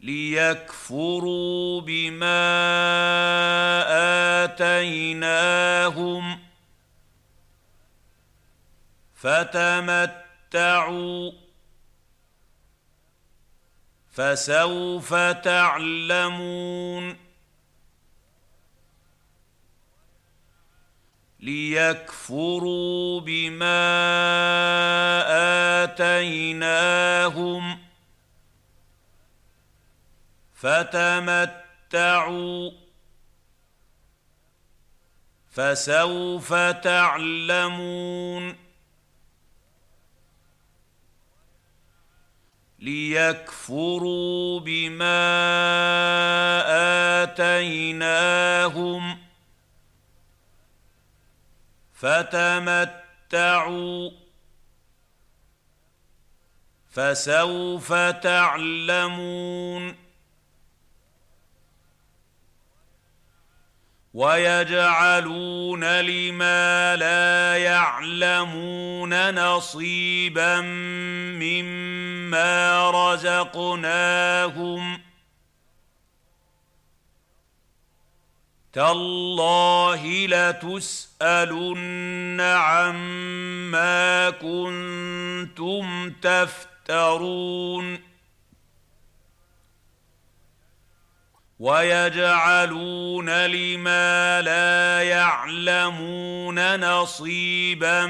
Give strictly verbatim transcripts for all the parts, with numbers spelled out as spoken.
ليكفروا بما آتيناهم فتمتعوا فسوف تعلمون ليكفروا بما آتيناهم فتمتعوا فسوف تعلمون ليكفروا بما آتيناهم فتمتعوا فسوف تعلمون ويجعلون لما لا يعلمون نصيبا مما رزقناهم تالله لتسألن عما كنتم تفترون ويجعلون لما لا يعلمون نصيبا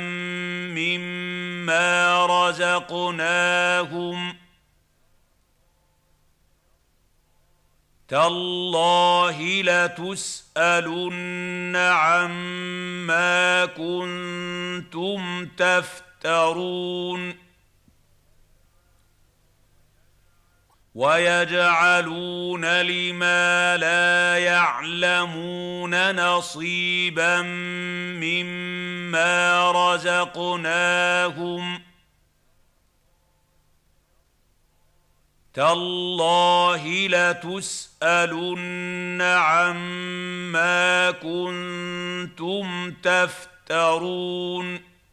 مما رزقناهم تالله لتسألن عما كنتم تفترون ويجعلون لما لا يعلمون نصيبا مما رزقناهم تالله لتسألن عما كنتم تفترون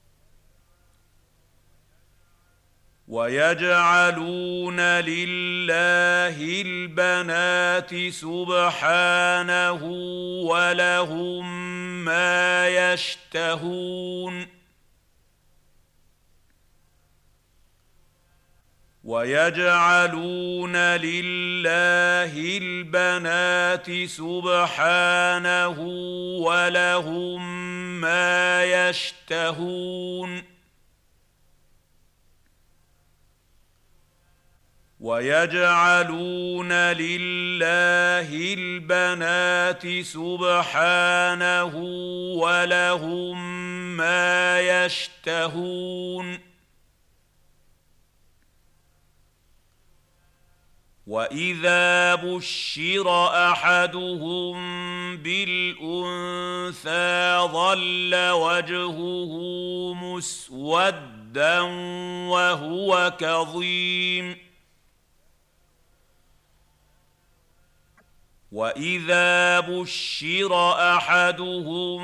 ويجعلون لله البنات سبحانه ولهم ما يشتهون ويجعلون لله البنات سبحانه ولهم ما يشتهون ويجعلون لله البنات سبحانه ولهم ما يشتهون وإذا بشر أحدهم بالأنثى ظل وجهه مسودا وهو كظيم وإذا بشر أحدهم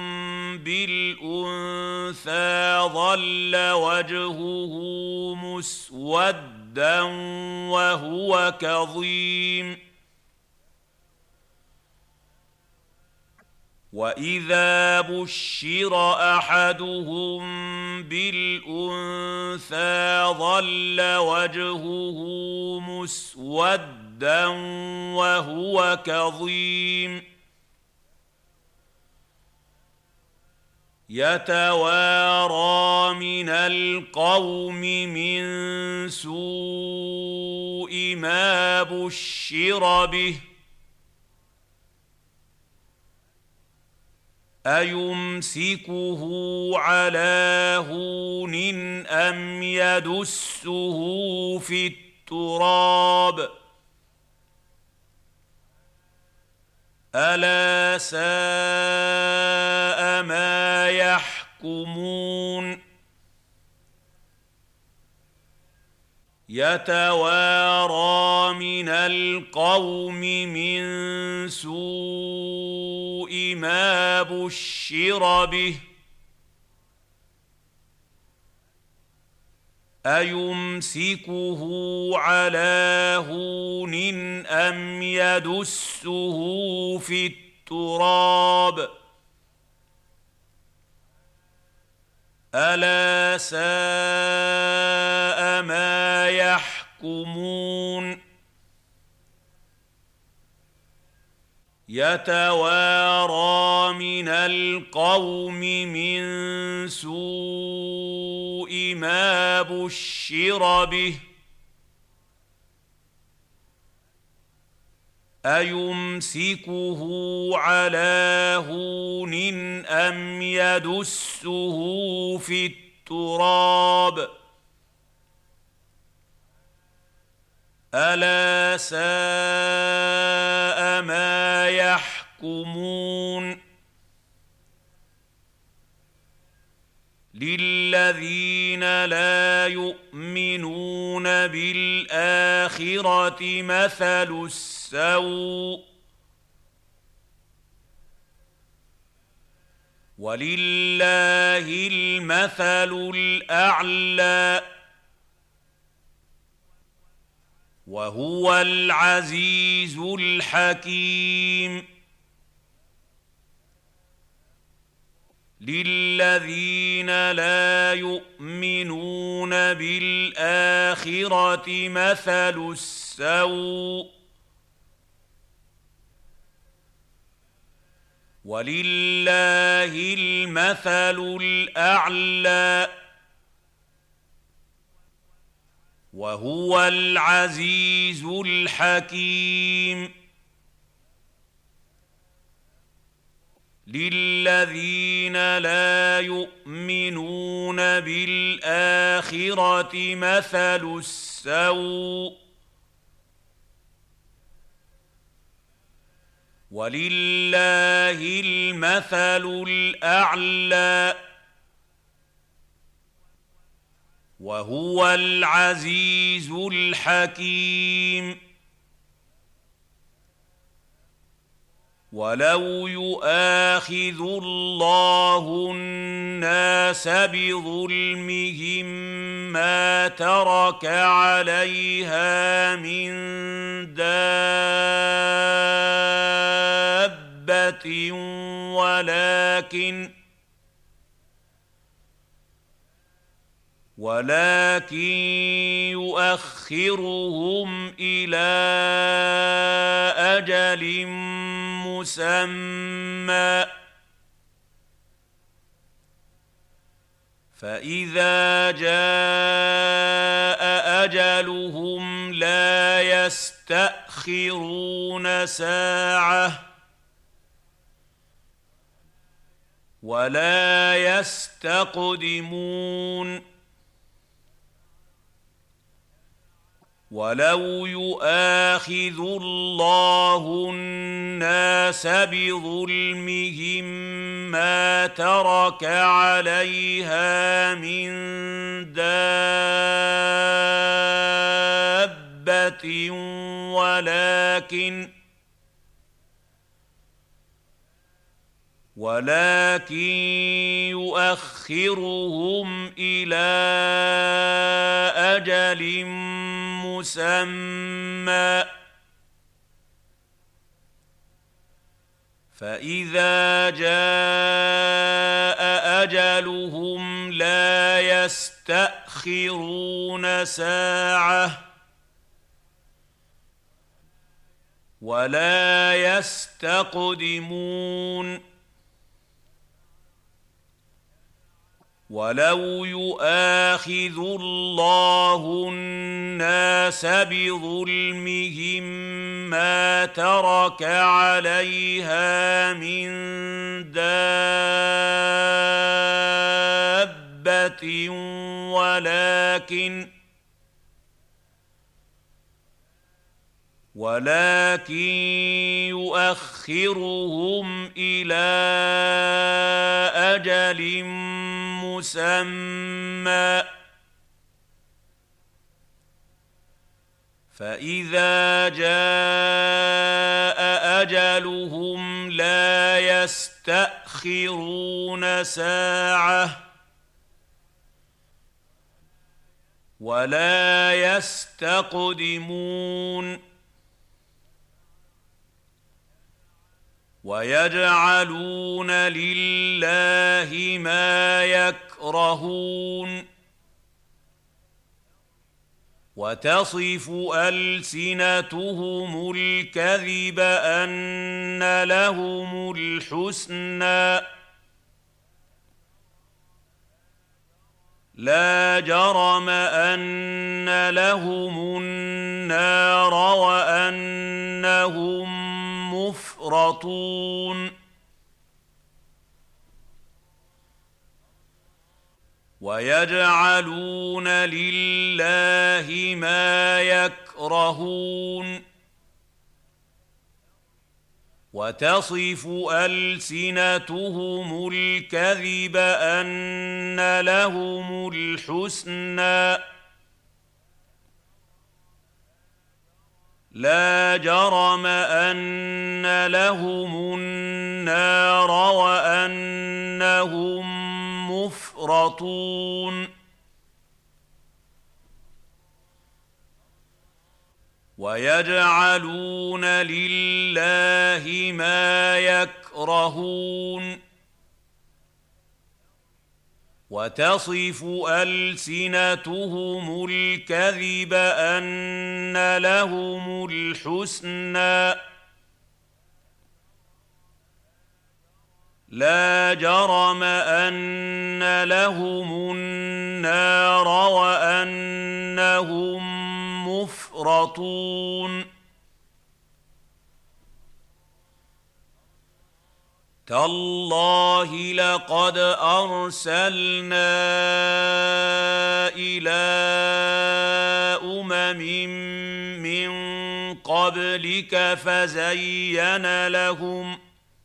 بالأنثى ظل وجهه مسودا وهو كظيم وإذا بشر أحدهم بالأنثى ظل وجهه مسودا وهو كظيم يتوارى من القوم من سوء ما بشر به أيمسكه على هون أم يدسه في التراب ألا ساء ما يحكمون يتوارى من القوم من سوء ما بشر به أيمسكه على هون أم يدسه في التراب ألا ساء ما يحكمون يتوارى من القوم من سوء ما بشر به أيمسكه على هون أم يدسه في التراب ألا ساء ما يحكمون للذين لا يؤمنون بالآخرة مثل السوء ولله المثل الأعلى وهو العزيز الحكيم للذين لا يؤمنون بالآخرة مثل السوء ولله المثل الأعلى وهو العزيز الحكيم للذين لا يؤمنون بالآخرة مثل السوء ولله المثل الأعلى وهو العزيز الحكيم ولو يؤاخذ الله الناس بظلمهم ما ترك عليها من دابة ولكن ولكن يؤخرهم إلى أجل مسمى فإذا جاء أجلهم لا يستأخرون ساعة ولا يستقدمون ولو يؤاخذ الله الناس بظلمهم ما ترك عليها من دابة ولكن ولكن يؤخرهم إلى أجل مسمى فإذا جاء أجلهم لا يستأخرون ساعة ولا يستقدمون ولو يؤاخذ الله الناس بظلمهم ما ترك عليها من دابة ولكن ولكن يؤخرهم إلى أجل مسمى فإذا جاء أجلهم لا يستأخرون ساعة ولا يستقدمون ويجعلون لله ما يكرهون وتصف ألسنتهم الكذب أن لهم الحسنى لا جرم أن لهم النار وأنهم مفرطون ويجعلون لله ما يكرهون وتصف ألسنتهم الكذب أن لهم الحسنى لا جرم أن لهم النار وأنهم مفرطون ويجعلون لله ما يكرهون وتصف ألسنتهم الكذب أن لهم الحسنى لا جرم أن لهم النار وأنهم مفرطون تالله لقد أرسلنا إلى أمم من قبلك فزين لهم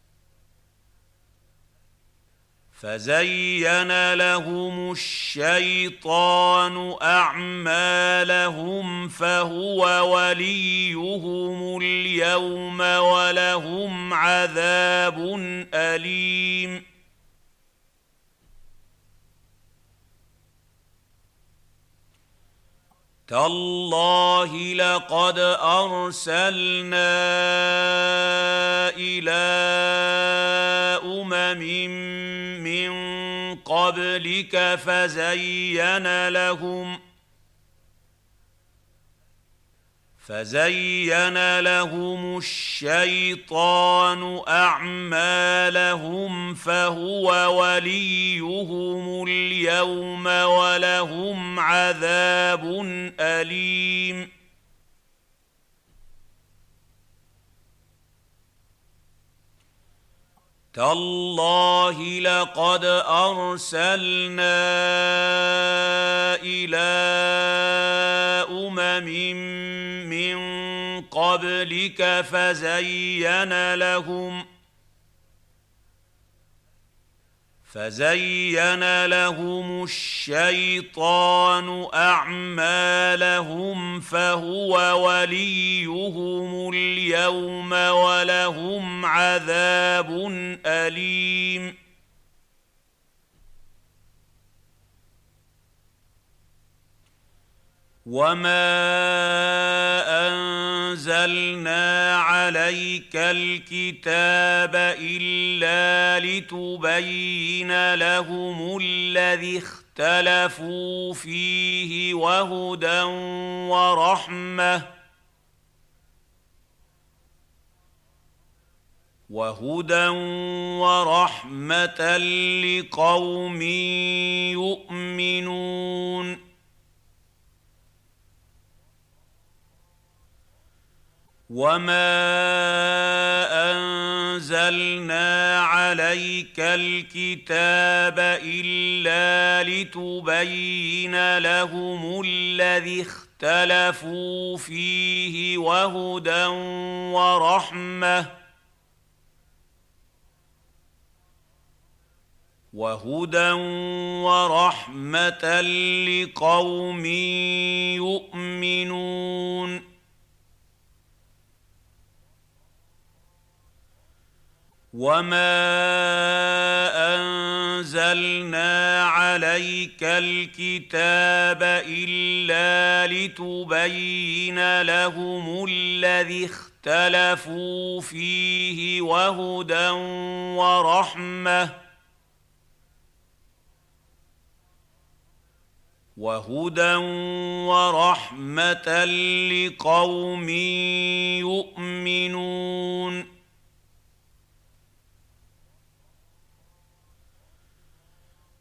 فزين لهم الشيطان أعمالهم فهو وليهم اليوم ولهم عذاب أليم تالله لقد أرسلنا إلى أمم من قبلك فزين لهم فزين لهم الشيطان أعمالهم فهو وليهم اليوم ولهم عذاب أليم تالله لقد أرسلنا إلى أمم من قبلك فزين لهم فزين لهم الشيطان أعمالهم فهو وليهم اليوم ولهم عذاب أليم وما أنزلنا عليك الكتاب إلا لتبين لهم الذي اختلفوا فيه وهدى ورحمة وهدى ورحمة لقوم يؤمنون وما أنزلنا عليك الكتاب إلا لتبين لهم الذي اختلفوا فيه وهدى ورحمة وهدى ورحمة لقوم يؤمنون وما انزلنا عليك الكتاب الا لتبين لهم الذي اختلفوا فيه وهدى ورحمه وهدى ورحمة لقوم يؤمنون